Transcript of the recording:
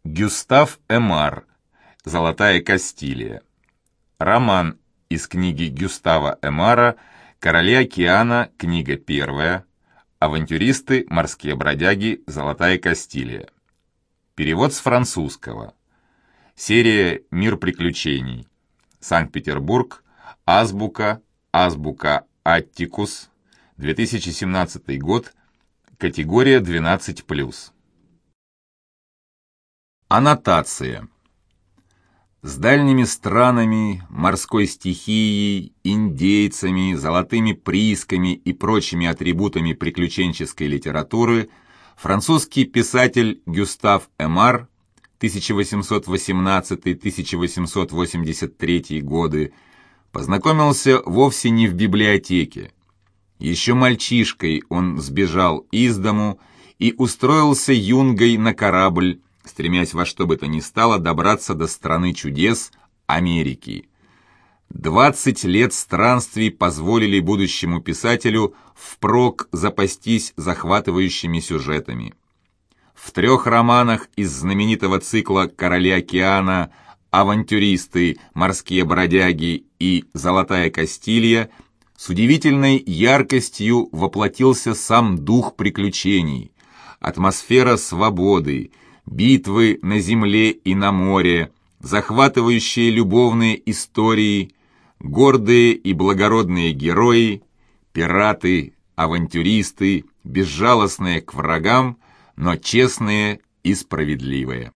Гюстав Эмар. «Золотая Кастилия». Роман из книги Гюстава Эмара «Короли океана», книга 1. Авантюристы, морские бродяги, Золотая Кастилия. Перевод с французского. Серия «Мир приключений». Санкт-Петербург. Азбука. Азбука Аттикус. 2017 год. Категория 12+. Аннотация. С дальними странами, морской стихией, индейцами, золотыми приисками и прочими атрибутами приключенческой литературы французский писатель Гюстав Эмар 1818-1883 годы познакомился вовсе не в библиотеке. Еще мальчишкой он сбежал из дому и устроился юнгой на корабль, стремясь во что бы то ни стало добраться до страны чудес Америки. 20 лет странствий позволили будущему писателю впрок запастись захватывающими сюжетами. В 3 романах из знаменитого цикла «Короли океана», «Авантюристы», «Морские бродяги» и «Золотая Кастилия» с удивительной яркостью воплотился сам дух приключений, атмосфера свободы, битвы на земле и на море, захватывающие любовные истории, гордые и благородные герои, пираты, авантюристы, безжалостные к врагам, но честные и справедливые.